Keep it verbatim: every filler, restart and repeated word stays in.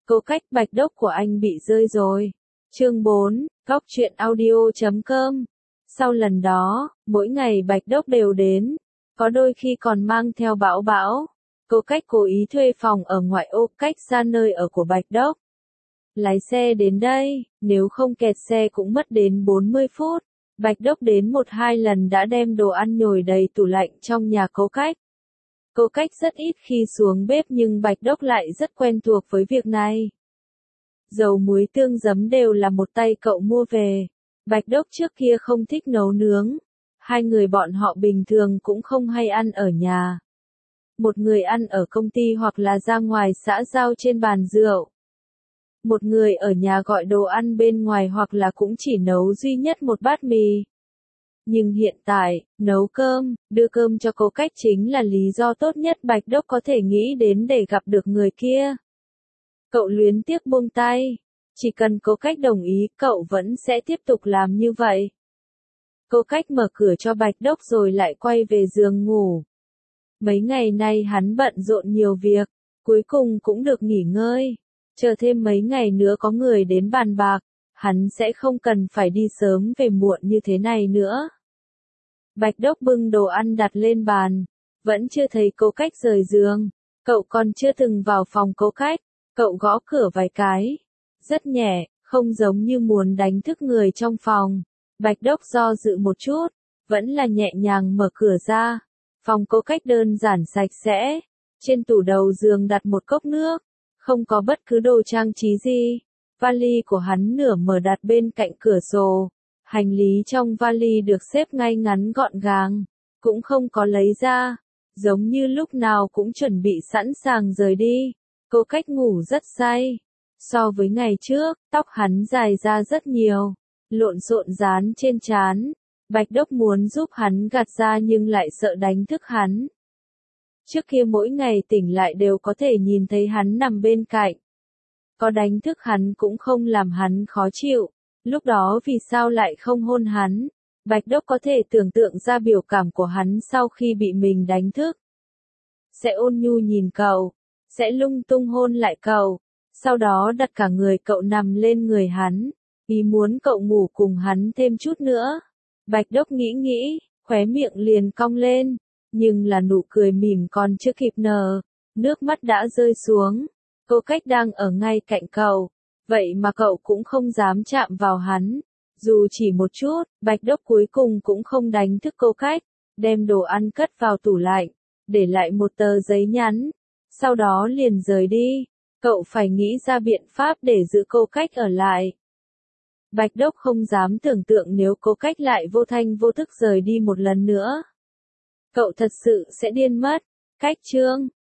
Câu cách bạch đốc của anh bị rơi rồi. Chương bốn, Góc truyện audio chấm com. Sau lần đó, mỗi ngày bạch đốc đều đến, có đôi khi còn mang theo Bảo Bảo. Câu cách cố ý thuê phòng ở ngoại ô cách xa nơi ở của bạch đốc. Lái xe đến đây, nếu không kẹt xe cũng mất đến bốn mươi phút. Bạch đốc đến một hai lần đã đem đồ ăn nhồi đầy tủ lạnh trong nhà Câu cách. Câu cách rất ít khi xuống bếp nhưng bạch đốc lại rất quen thuộc với việc này. Dầu muối tương giấm đều là một tay cậu mua về. Bạch đốc trước kia không thích nấu nướng. Hai người bọn họ bình thường cũng không hay ăn ở nhà. Một người ăn ở công ty hoặc là ra ngoài xã giao trên bàn rượu. Một người ở nhà gọi đồ ăn bên ngoài hoặc là cũng chỉ nấu duy nhất một bát mì. Nhưng hiện tại, nấu cơm, đưa cơm cho Câu cách chính là lý do tốt nhất bạch đốc có thể nghĩ đến để gặp được người kia. Cậu luyến tiếc buông tay. Chỉ cần Câu cách đồng ý, cậu vẫn sẽ tiếp tục làm như vậy. Câu cách mở cửa cho bạch đốc rồi lại quay về giường ngủ. Mấy ngày nay hắn bận rộn nhiều việc, cuối cùng cũng được nghỉ ngơi. Chờ thêm mấy ngày nữa có người đến bàn bạc, hắn sẽ không cần phải đi sớm về muộn như thế này nữa. Bạch đốc bưng đồ ăn đặt lên bàn, vẫn chưa thấy Câu cách rời giường. Cậu còn chưa từng vào phòng Câu cách, cậu gõ cửa vài cái. Rất nhẹ, không giống như muốn đánh thức người trong phòng. Bạch đốc do dự một chút, vẫn là nhẹ nhàng mở cửa ra. Phòng Câu cách đơn giản sạch sẽ. Trên tủ đầu giường đặt một cốc nước, không có bất cứ đồ trang trí gì. Vali của hắn nửa mở đặt bên cạnh cửa sổ. Hành lý trong vali được xếp ngay ngắn gọn gàng, cũng không có lấy ra, giống như lúc nào cũng chuẩn bị sẵn sàng rời đi. Câu cách ngủ rất say. So với ngày trước, tóc hắn dài ra rất nhiều, lộn xộn dán trên trán. Bạch đốc muốn giúp hắn gạt ra nhưng lại sợ đánh thức hắn. Trước kia mỗi ngày tỉnh lại đều có thể nhìn thấy hắn nằm bên cạnh. Có đánh thức hắn cũng không làm hắn khó chịu. Lúc đó vì sao lại không hôn hắn? Bạch đốc có thể tưởng tượng ra biểu cảm của hắn sau khi bị mình đánh thức. Sẽ ôn nhu nhìn cậu, sẽ lung tung hôn lại cậu, sau đó đặt cả người cậu nằm lên người hắn, ý muốn cậu ngủ cùng hắn thêm chút nữa. Bạch đốc nghĩ nghĩ, khóe miệng liền cong lên, nhưng là nụ cười mỉm còn chưa kịp nở, nước mắt đã rơi xuống. Câu cách đang ở ngay cạnh cậu. Vậy mà cậu cũng không dám chạm vào hắn. Dù chỉ một chút, bạch đốc cuối cùng cũng không đánh thức Câu cách, đem đồ ăn cất vào tủ lạnh, để lại một tờ giấy nhắn. Sau đó liền rời đi. Cậu phải nghĩ ra biện pháp để giữ Câu cách ở lại. Bạch đốc không dám tưởng tượng nếu Câu cách lại vô thanh vô thức rời đi một lần nữa. Cậu thật sự sẽ điên mất. Cách chương